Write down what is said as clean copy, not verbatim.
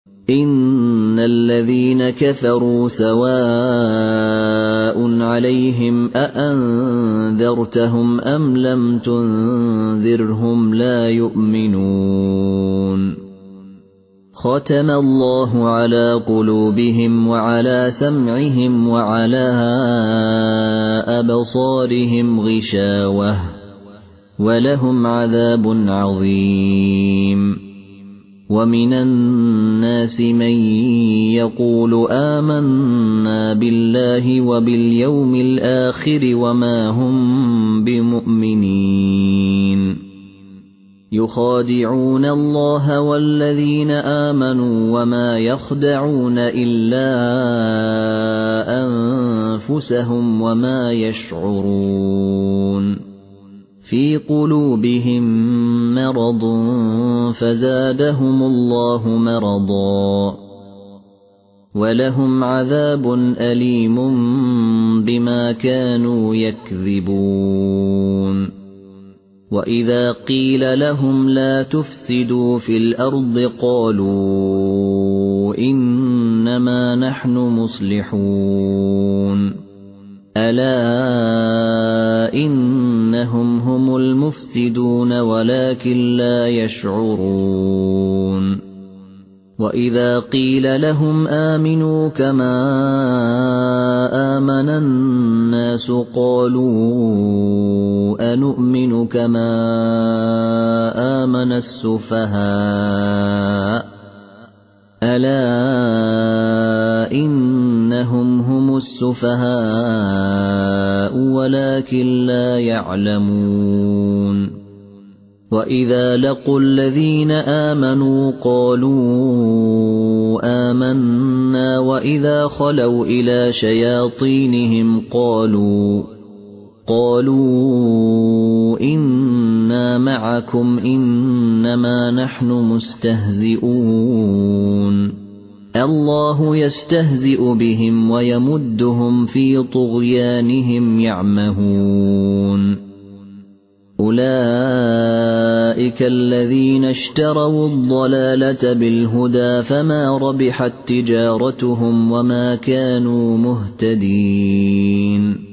إن الذين كفروا سواء عليهم أأنذرتهم أم لم تنذرهم لا يؤمنون ختم الله على قلوبهم وعلى سمعهم وعلى أبصارهم غشاوة ولهم عذاب عظيم ومن الناس من يقول آمنا بالله وباليوم الآخر وما هم بمؤمنين يخادعون الله والذين آمنوا وما يخدعون إلا أنفسهم وما يشعرون في قلوبهم مرض فزادهم الله مرضا ولهم عذاب أليم بما كانوا يكذبون وإذا قيل لهم لا تفسدوا في الأرض قالوا إنما نحن مصلحون ألا إنهم هم المفسدون ولكن لا يشعرون وإذا قيل لهم آمنوا كما آمن الناس قالوا أنؤمن كما آمن السفهاء ألا إنهم هم السفهاء ولكن لا يعلمون وإذا لقوا الذين آمنوا قالوا آمنا وإذا خلوا إلى شياطينهم قالوا إنا معكم إنما نحن مستهزئون الله يستهزئ بهم ويمدهم في طغيانهم يعمهون أولئك الذين اشتروا الضلالة بالهدى فما ربحت تجارتهم وما كانوا مهتدين